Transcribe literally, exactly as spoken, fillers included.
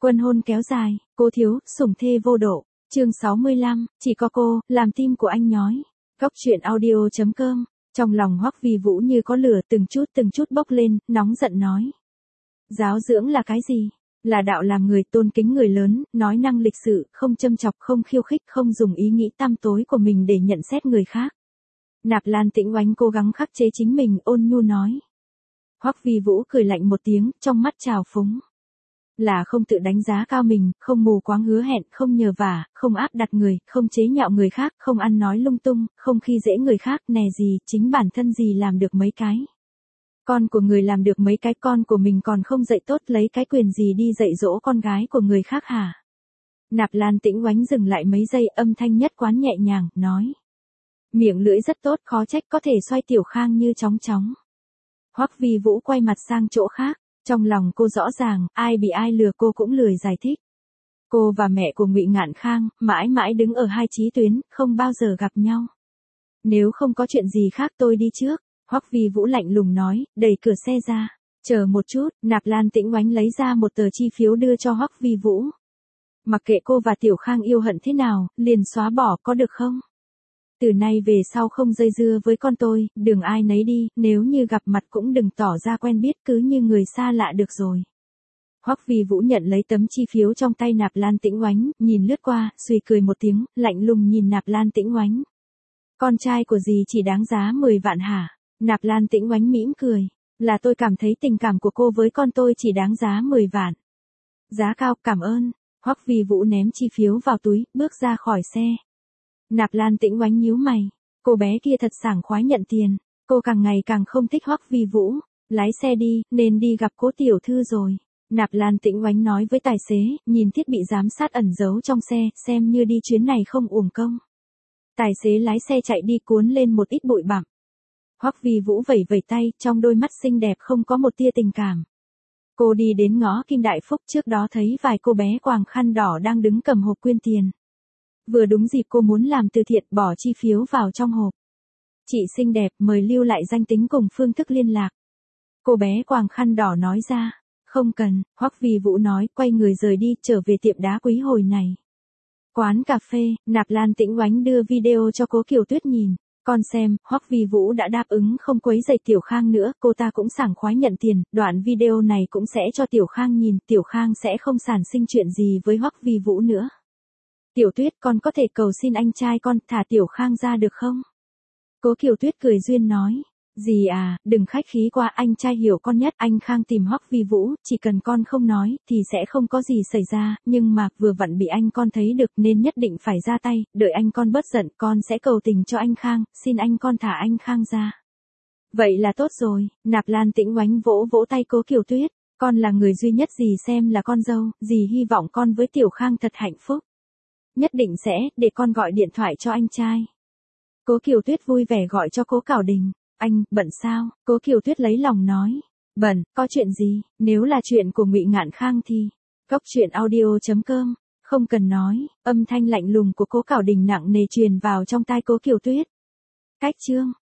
Quân hôn kéo dài, cô thiếu, sủng thê vô độ. Chương sáu mươi lăm, chỉ có cô, làm tim của anh nhói. Góc truyện audio chấm com. Trong lòng Hoắc Vi Vũ như có lửa từng chút từng chút bốc lên, nóng giận nói. Giáo dưỡng là cái gì? Là đạo làm người, tôn kính người lớn, nói năng lịch sự, không châm chọc, không khiêu khích, không dùng ý nghĩ tăm tối của mình để nhận xét người khác. Nạp Lan Tĩnh Oánh cố gắng khắc chế chính mình, ôn nhu nói. Hoắc Vi Vũ cười lạnh một tiếng, trong mắt trào phúng. Là không tự đánh giá cao mình, không mù quáng hứa hẹn, không nhờ vả, không áp đặt người, không chế nhạo người khác, không ăn nói lung tung, không khi dễ người khác, nè gì, chính bản thân gì làm được mấy cái. Con của người làm được mấy cái, con của mình còn không dạy tốt, lấy cái quyền gì đi dạy dỗ con gái của người khác hả? Nạp Lan Tĩnh Oánh dừng lại mấy giây, âm thanh nhất quán nhẹ nhàng, nói. Miệng lưỡi rất tốt, khó trách có thể xoay Tiểu Khang như chóng chóng. Hoắc Vi Vũ quay mặt sang chỗ khác, trong lòng cô rõ ràng, ai bị ai lừa cô cũng lười giải thích. Cô và mẹ của Ngụy Ngạn Khang, mãi mãi đứng ở hai chí tuyến, không bao giờ gặp nhau. Nếu không có chuyện gì khác tôi đi trước, Hoắc Vi Vũ lạnh lùng nói, đẩy cửa xe ra. Chờ một chút, Nạp Lan Tĩnh Oánh lấy ra một tờ chi phiếu đưa cho Hoắc Vi Vũ. Mặc kệ cô và Tiểu Khang yêu hận thế nào, liền xóa bỏ có được không? Từ nay về sau không dây dưa với con tôi, đường ai nấy đi, nếu như gặp mặt cũng đừng tỏ ra quen biết, cứ như người xa lạ được rồi. Hoắc Vi Vũ nhận lấy tấm chi phiếu trong tay Nạp Lan Tĩnh Oánh, nhìn lướt qua, suy cười một tiếng, lạnh lùng nhìn Nạp Lan Tĩnh Oánh. Con trai của dì chỉ đáng giá mười vạn hả? Nạp Lan Tĩnh Oánh mỉm cười, là tôi cảm thấy tình cảm của cô với con tôi chỉ đáng giá mười vạn. Giá cao, cảm ơn. Hoắc Vi Vũ ném chi phiếu vào túi, bước ra khỏi xe. Nạp Lan Tĩnh Oánh nhíu mày, cô bé kia thật sảng khoái nhận tiền, cô càng ngày càng không thích Hoắc Vi Vũ, lái xe đi, nên đi gặp Cố tiểu thư rồi. Nạp Lan Tĩnh Oánh nói với tài xế, nhìn thiết bị giám sát ẩn giấu trong xe, xem như đi chuyến này không uổng công. Tài xế lái xe chạy đi cuốn lên một ít bụi bặm. Hoắc Vi Vũ vẩy vẩy tay, trong đôi mắt xinh đẹp không có một tia tình cảm. Cô đi đến ngõ Kim Đại Phúc, trước đó thấy vài cô bé quàng khăn đỏ đang đứng cầm hộp quyên tiền. Vừa đúng dịp cô muốn làm từ thiện, bỏ chi phiếu vào trong hộp. Chị xinh đẹp, mời lưu lại danh tính cùng phương thức liên lạc. Cô bé quàng khăn đỏ nói ra. Không cần, Hoắc Vi Vũ nói, quay người rời đi, trở về tiệm đá quý hồi này. Quán cà phê, Nạp Lan Tĩnh Oánh đưa video cho Cố Kiều Tuyết nhìn. Con xem, Hoắc Vi Vũ đã đáp ứng không quấy rầy Tiểu Khang nữa, cô ta cũng sảng khoái nhận tiền, đoạn video này cũng sẽ cho Tiểu Khang nhìn, Tiểu Khang sẽ không sản sinh chuyện gì với Hoắc Vi Vũ nữa. Tiểu Tuyết, con có thể cầu xin anh trai con, thả Tiểu Khang ra được không? Cố Kiều Tuyết cười duyên nói. Dì à, đừng khách khí quá, anh trai hiểu con nhất, anh Khang tìm Hoắc Vi Vũ, chỉ cần con không nói, thì sẽ không có gì xảy ra, nhưng mà, vừa vặn bị anh con thấy được nên nhất định phải ra tay, đợi anh con bớt giận, con sẽ cầu tình cho anh Khang, xin anh con thả anh Khang ra. Vậy là tốt rồi, Nạp Lan Tĩnh Oánh vỗ vỗ tay Cố Kiều Tuyết, con là người duy nhất dì xem là con dâu, dì hy vọng con với Tiểu Khang thật hạnh phúc. Nhất định sẽ, để con gọi điện thoại cho anh trai. Cố Kiều Tuyết vui vẻ gọi cho Cố Cảo Đình. Anh, bận sao? Cố Kiều Tuyết lấy lòng nói. Bận, có chuyện gì? Nếu là chuyện của Ngụy Ngạn Khang thì... Góc truyện audio chấm com. Không cần nói, âm thanh lạnh lùng của Cố Cảo Đình nặng nề truyền vào trong tai Cố Kiều Tuyết. Cách chương.